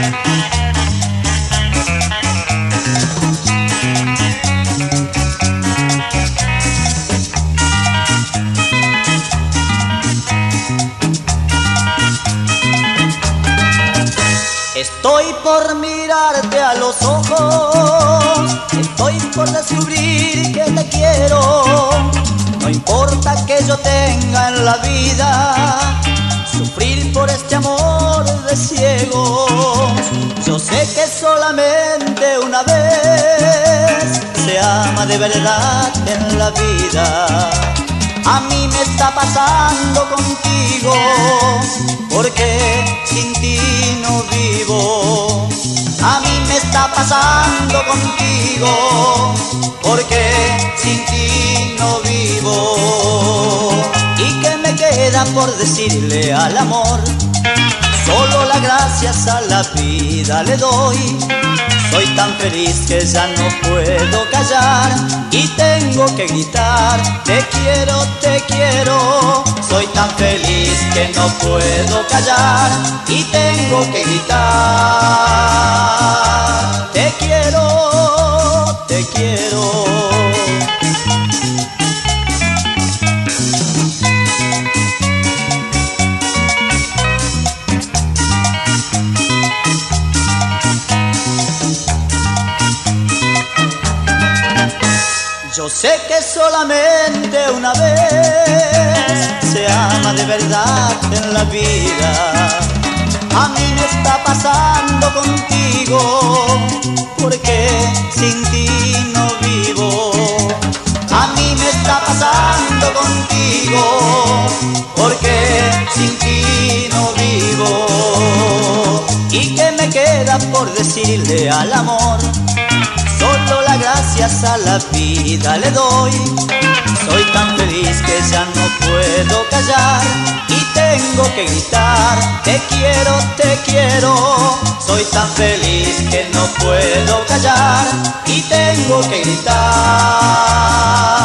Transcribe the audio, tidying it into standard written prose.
Estoy por mirarte a los ojos, estoy por descubrir que te quiero. No importa que yo tenga en la vida sufrir por este amor de ciego. Yo sé que solamente una vez se ama de verdad en la vida. A mí me está pasando contigo, porque sin ti no vivo. A mí me está pasando contigo, porque sin ti no vivo. ¿Y qué me queda por decirle al amor? Solo las gracias a la vida le doy. Soy tan feliz que ya no puedo callar y tengo que gritar: te quiero, te quiero. Soy tan feliz que no puedo callar y tengo que gritar: te quiero, te quiero. Yo sé que solamente una vez se ama de verdad en la vida. A mí me está pasando contigo, porque sin ti no vivo. A mí me está pasando contigo, porque sin ti no vivo. ¿Y qué me queda por decirle al amor? Solo las gracias a la vida le doy. Soy tan feliz que ya no puedo callar y tengo que gritar: te quiero, te quiero. Soy tan feliz que no puedo callar y tengo que gritar.